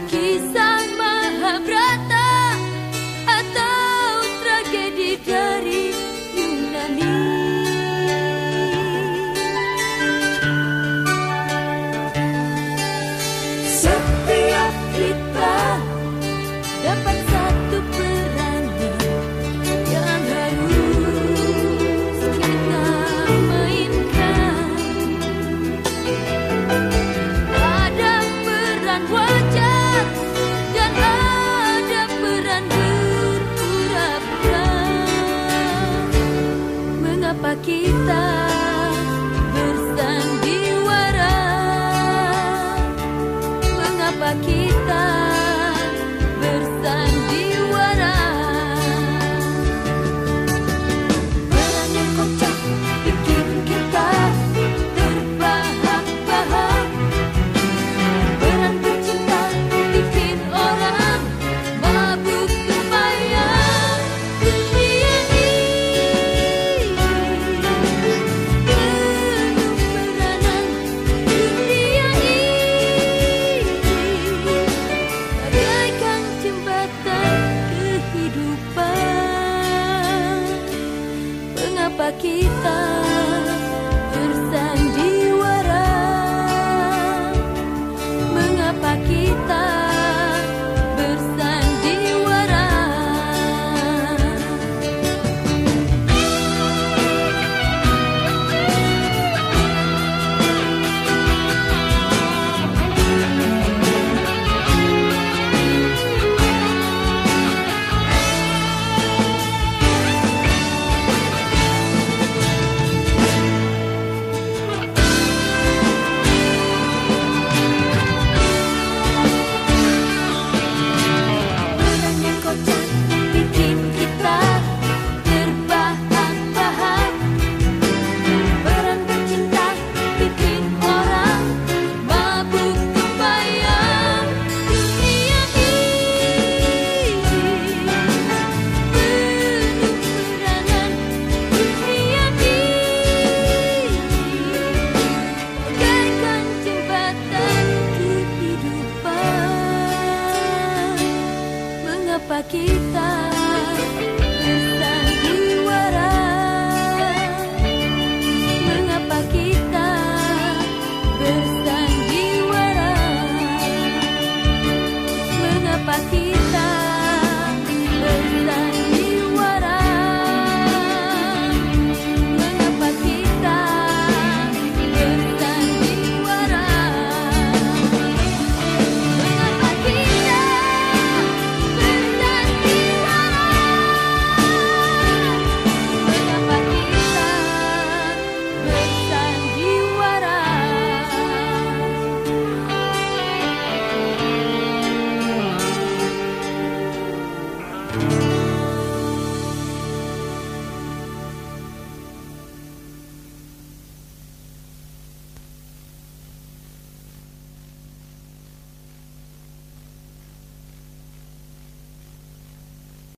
Kisah Mahabharata atau tragedi dari Yunani. Setiap kita dapat satu peranan yang harus kita mainkan. Ada peran wajar dan ada peran berpura-pura. Mengapa kita bersandiwara? Mengapa kita bersandiwara? Peran yang kocak bikin kita terbahak-bahak. Peran bercinta bikin orang mabuk kebayang. Dunia ini penuh peranan. Dunia ini bagaikan jembatan kehidupan. Mengapa kita bersandiwara? Mengapa kita